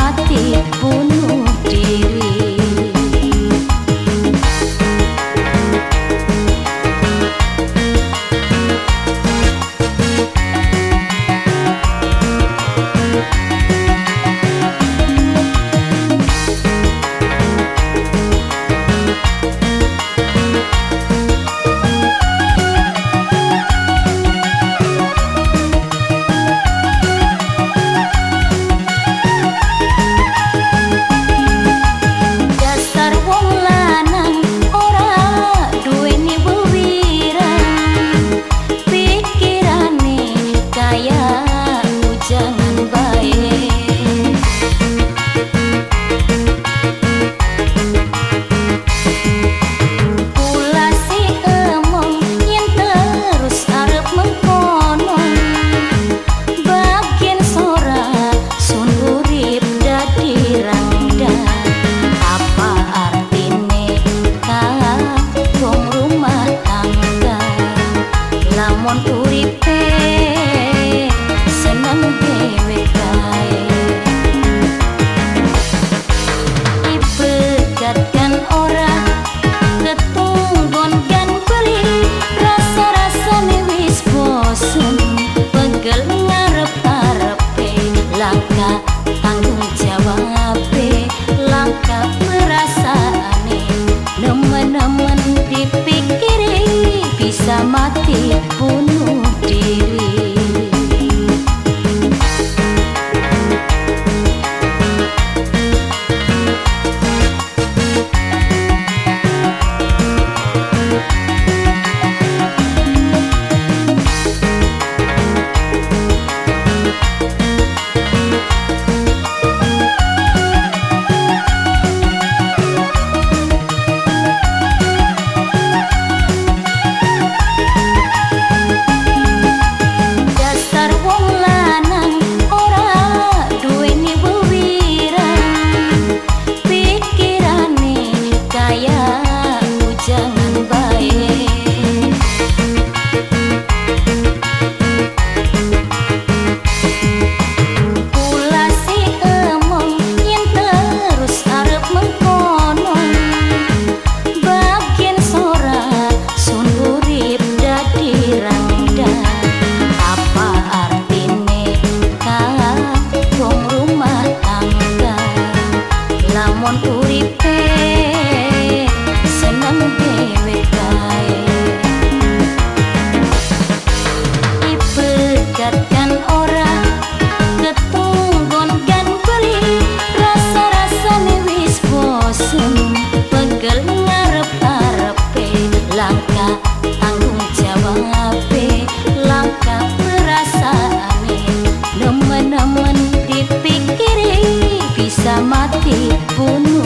mati bunuh diri. Lamun uripe seneng dhewe kae, ibegatkan ora ketunggon kan beri, rasa-rasane wis bosen pegel ngarep-arepe, langka tanggung jawabe, langka perasaane, nemen-nemen dipikiri bisa mati bunuh diri. Lamun uripe seneng dhewe kae, ibegatkan ora ketunggon kan beri, rasa-rasane wis bosen pegel ngarep-arepe, langka tanggung jawabe, langka perasaane, nemen-nemen dipikiri bisa mati bunuh